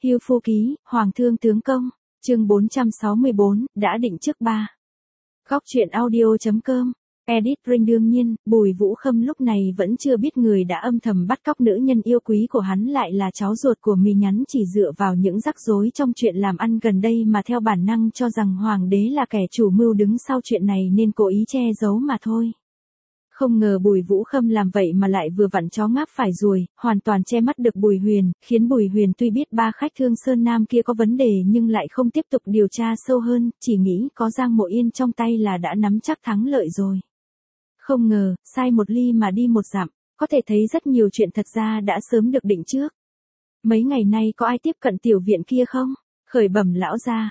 Hưu Phu Ký, Hoàng Thương Tướng Công, chương 464, đã định trước 3. Góc truyện audio.com, edit Ring. Đương nhiên, Bùi Vũ Khâm lúc này vẫn chưa biết người đã âm thầm bắt cóc nữ nhân yêu quý của hắn lại là cháu ruột của Mi Nhắn, chỉ dựa vào những rắc rối trong chuyện làm ăn gần đây mà theo bản năng cho rằng Hoàng đế là kẻ chủ mưu đứng sau chuyện này nên cố ý che giấu mà thôi. Không ngờ Bùi Vũ Khâm làm vậy mà lại vừa vặn chó ngáp phải ruồi, hoàn toàn che mắt được Bùi Huyền, khiến Bùi Huyền tuy biết ba khách Thương Sơn Nam kia có vấn đề nhưng lại không tiếp tục điều tra sâu hơn, chỉ nghĩ có Giang Mộ Yên trong tay là đã nắm chắc thắng lợi rồi. Không ngờ, sai một ly mà đi một dặm, có thể thấy rất nhiều chuyện thật ra đã sớm được định trước. Mấy ngày nay có ai tiếp cận tiểu viện kia không? Khởi bẩm lão gia,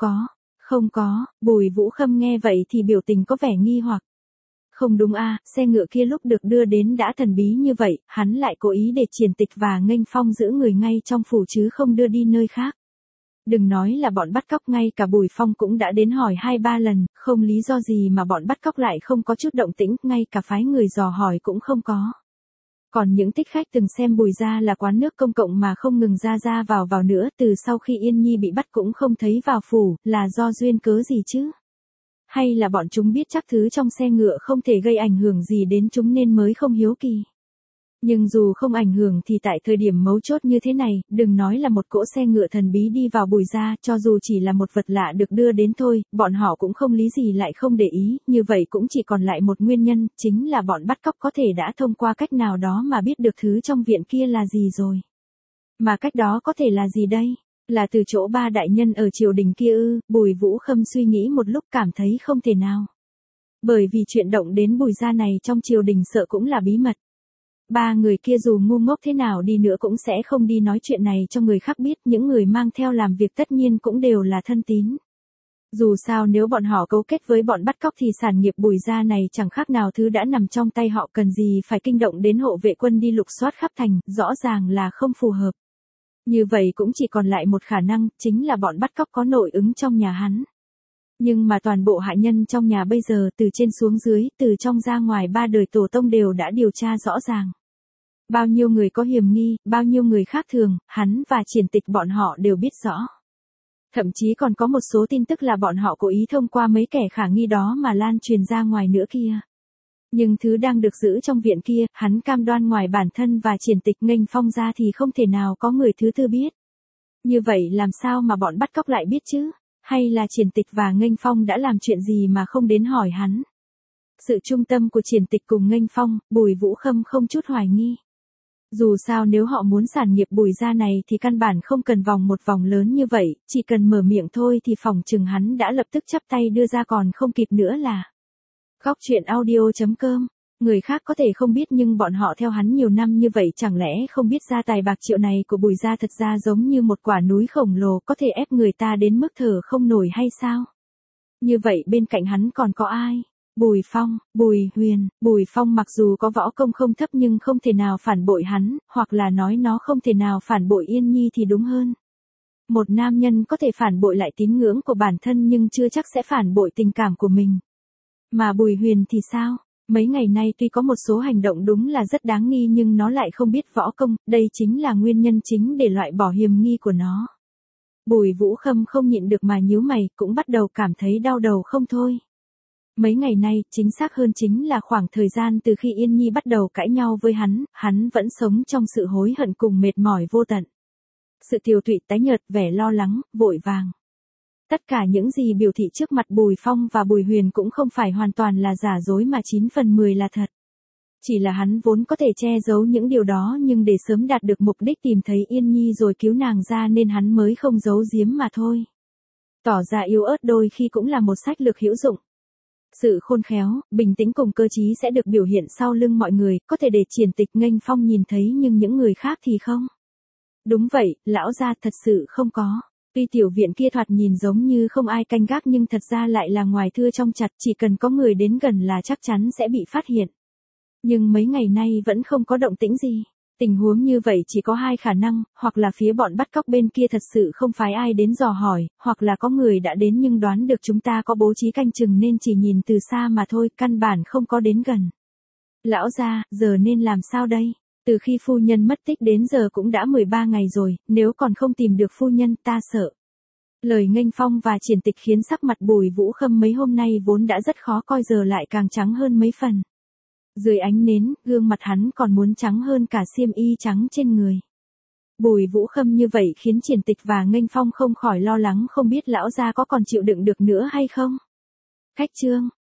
không có, Bùi Vũ Khâm nghe vậy thì biểu tình có vẻ nghi hoặc. Không đúng a, xe ngựa kia lúc được đưa đến đã thần bí như vậy, hắn lại cố ý để Triển Tịch và Nghênh Phong giữ người ngay trong phủ chứ không đưa đi nơi khác. Đừng nói là bọn bắt cóc, ngay cả Bùi Phong cũng đã đến hỏi 2-3 lần, không lý do gì mà bọn bắt cóc lại không có chút động tĩnh, ngay cả phái người dò hỏi cũng không có. Còn những thích khách từng xem Bùi gia là quán nước công cộng mà không ngừng ra vào nữa, từ sau khi Yên Nhi bị bắt cũng không thấy vào phủ, là do duyên cớ gì chứ? Hay là bọn chúng biết chắc thứ trong xe ngựa không thể gây ảnh hưởng gì đến chúng nên mới không hiếu kỳ. Nhưng dù không ảnh hưởng thì tại thời điểm mấu chốt như thế này, đừng nói là một cỗ xe ngựa thần bí đi vào Bùi gia, cho dù chỉ là một vật lạ được đưa đến thôi, bọn họ cũng không lý gì lại không để ý, như vậy cũng chỉ còn lại một nguyên nhân, chính là bọn bắt cóc có thể đã thông qua cách nào đó mà biết được thứ trong viện kia là gì rồi. Mà cách đó có thể là gì đây? Là từ chỗ ba đại nhân ở triều đình kia ư? Bùi Vũ Khâm suy nghĩ một lúc cảm thấy không thể nào. Bởi vì chuyện động đến Bùi gia này trong triều đình sợ cũng là bí mật. Ba người kia dù ngu ngốc thế nào đi nữa cũng sẽ không đi nói chuyện này cho người khác biết, những người mang theo làm việc tất nhiên cũng đều là thân tín. Dù sao nếu bọn họ cấu kết với bọn bắt cóc thì sản nghiệp Bùi gia này chẳng khác nào thứ đã nằm trong tay họ, cần gì phải kinh động đến hộ vệ quân đi lục soát khắp thành, rõ ràng là không phù hợp. Như vậy cũng chỉ còn lại một khả năng, chính là bọn bắt cóc có nội ứng trong nhà hắn. Nhưng mà toàn bộ hạ nhân trong nhà bây giờ từ trên xuống dưới, từ trong ra ngoài ba đời tổ tông đều đã điều tra rõ ràng. Bao nhiêu người có hiểm nghi, bao nhiêu người khác thường, hắn và Triển Tịch bọn họ đều biết rõ. Thậm chí còn có một số tin tức là bọn họ cố ý thông qua mấy kẻ khả nghi đó mà lan truyền ra ngoài nữa kia. Nhưng thứ đang được giữ trong viện kia, hắn cam đoan ngoài bản thân và Triển Tịch Nghênh Phong ra thì không thể nào có người thứ tư biết. Như vậy làm sao mà bọn bắt cóc lại biết chứ? Hay là Triển Tịch và Nghênh Phong đã làm chuyện gì mà không đến hỏi hắn? Sự trung tâm của Triển Tịch cùng Nghênh Phong, Bùi Vũ Khâm không chút hoài nghi. Dù sao nếu họ muốn sản nghiệp Bùi gia này thì căn bản không cần vòng một vòng lớn như vậy, chỉ cần mở miệng thôi thì phỏng chừng hắn đã lập tức chắp tay đưa ra còn không kịp nữa là. Góc truyện audio.com, người khác có thể không biết nhưng bọn họ theo hắn nhiều năm như vậy chẳng lẽ không biết gia tài bạc triệu này của Bùi gia thật ra giống như một quả núi khổng lồ có thể ép người ta đến mức thở không nổi hay sao? Như vậy bên cạnh hắn còn có ai? Bùi Phong, Bùi Huyền. Bùi Phong mặc dù có võ công không thấp nhưng không thể nào phản bội hắn, hoặc là nói nó không thể nào phản bội Yên Nhi thì đúng hơn. Một nam nhân có thể phản bội lại tín ngưỡng của bản thân nhưng chưa chắc sẽ phản bội tình cảm của mình. Mà Bùi Huyền thì sao? Mấy ngày nay tuy có một số hành động đúng là rất đáng nghi nhưng nó lại không biết võ công, đây chính là nguyên nhân chính để loại bỏ hiểm nghi của nó. Bùi Vũ Khâm không nhịn được mà nhíu mày, cũng bắt đầu cảm thấy đau đầu không thôi. Mấy ngày nay, chính xác hơn chính là khoảng thời gian từ khi Yên Nhi bắt đầu cãi nhau với hắn vẫn sống trong sự hối hận cùng mệt mỏi vô tận. Sự tiều tụy tái nhợt, vẻ lo lắng, vội vàng. Tất cả những gì biểu thị trước mặt Bùi Phong và Bùi Huyền cũng không phải hoàn toàn là giả dối mà 9 phần 10 là thật. Chỉ là hắn vốn có thể che giấu những điều đó nhưng để sớm đạt được mục đích tìm thấy Yên Nhi rồi cứu nàng ra nên hắn mới không giấu giếm mà thôi. Tỏ ra yếu ớt đôi khi cũng là một sách lược hữu dụng. Sự khôn khéo, bình tĩnh cùng cơ trí sẽ được biểu hiện sau lưng mọi người, có thể để Triển Tịch Nghênh Phong nhìn thấy nhưng những người khác thì không. Đúng vậy, lão gia thật sự không có. Tuy tiểu viện kia thoạt nhìn giống như không ai canh gác nhưng thật ra lại là ngoài thưa trong chặt, chỉ cần có người đến gần là chắc chắn sẽ bị phát hiện. Nhưng mấy ngày nay vẫn không có động tĩnh gì. Tình huống như vậy chỉ có hai khả năng, hoặc là phía bọn bắt cóc bên kia thật sự không phái ai đến dò hỏi, hoặc là có người đã đến nhưng đoán được chúng ta có bố trí canh chừng nên chỉ nhìn từ xa mà thôi, căn bản không có đến gần. Lão gia, giờ nên làm sao đây? Từ khi phu nhân mất tích đến giờ cũng đã 13 ngày rồi, nếu còn không tìm được phu nhân ta sợ. Lời nghênh phong và triển tịch khiến sắc mặt Bùi Vũ Khâm mấy hôm nay vốn đã rất khó coi giờ lại càng trắng hơn mấy phần. Dưới ánh nến, gương mặt hắn còn muốn trắng hơn cả xiêm y trắng trên người. Bùi Vũ Khâm như vậy khiến triển tịch và nghênh phong không khỏi lo lắng không biết lão gia có còn chịu đựng được nữa hay không. Khách trương,